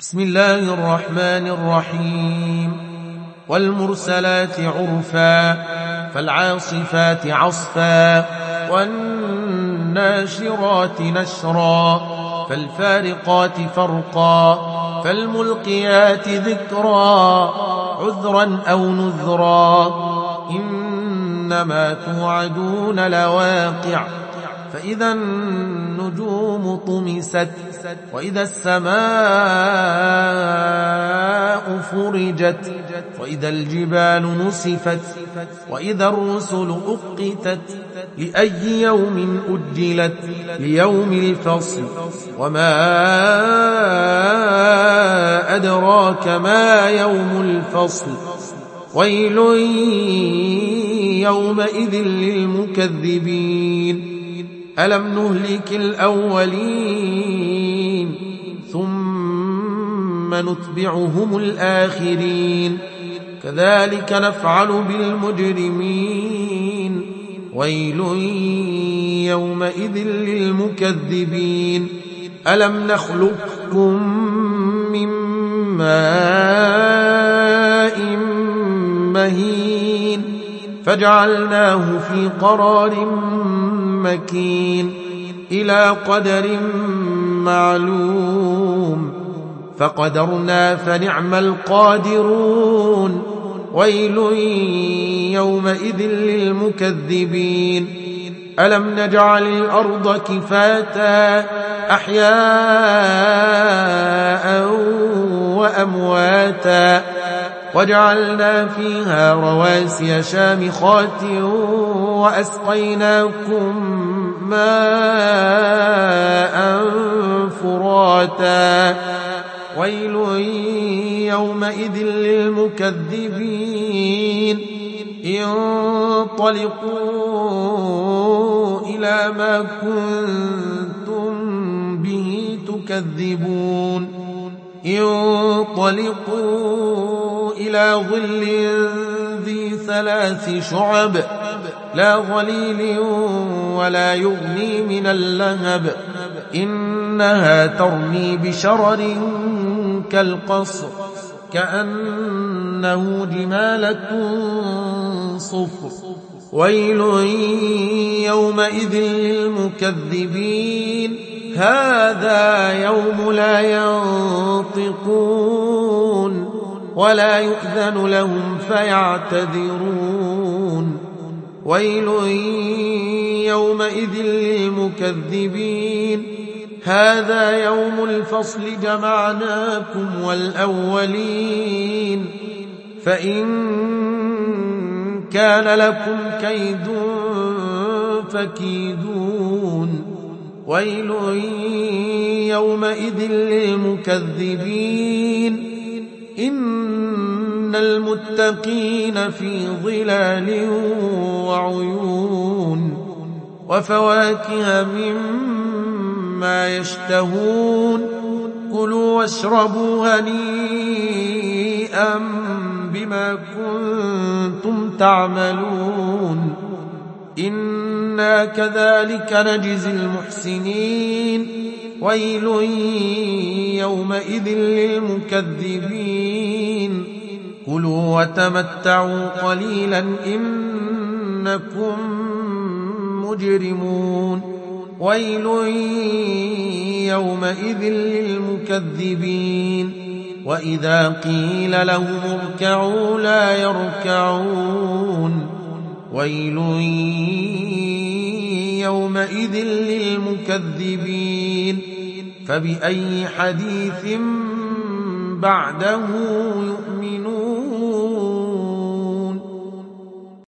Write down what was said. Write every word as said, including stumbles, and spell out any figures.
بسم الله الرحمن الرحيم والمرسلات عرفا فالعاصفات عصفا والناشرات نشرا فالفارقات فرقا فالملقيات ذكرا عذرا أو نذرا إنما توعدون لواقع فإذا النجوم طمست وإذا السماء فرجت وإذا الجبال نسفت وإذا الرسل أقتت لأي يوم أجلت ليوم الفصل وما أدراك ما يوم الفصل ويل يومئذ للمكذبين ألم نهلك الأولين ثم نتبعهم الآخرين كذلك نفعل بالمجرمين ويل يومئذ للمكذبين ألم نخلقكم من ماء مهين فجعلناه في قرار مكين إلى قدر معلوم فقدرنا فنعم القادرون ويل يومئذ للمكذبين ألم نجعل الأرض كفاتا أحياء وأمواتا وجعلنا فيها رواسي شامخات وأسقيناكم ماء فراتا ويل يومئذ للمكذبين انطلقوا إلى ما كنتم به تكذبون انطلقوا إلى ظل ذي ثلاث شعب لا ظليل ولا يغني من اللهب إنها ترمي بشرر كالقصر كأنه جمالة صفر ويل يومئذ للمكذبين هذا يوم لا ينطقون ولا يؤذن لهم فيعتذرون ويل يومئذ للمكذبين هذا يوم الفصل جمعناكم والأولين فإن كان لكم كيد فكيدون ويل يومئذ للمكذبين إن المتقين في ظلال وعيون وفواكه مما يشتهون كلوا واشربوا هنيئا بما كنتم تعملون إنا كذلك نجزي المحسنين ويل يومئذ للمكذبين كلوا وتمتعوا قليلا إنكم مجرمون ويل يومئذ للمكذبين وإذا قيل لهم اركعوا لا يركعون ويل يومئذ للمكذبين فبأي حديث بعده يؤمنون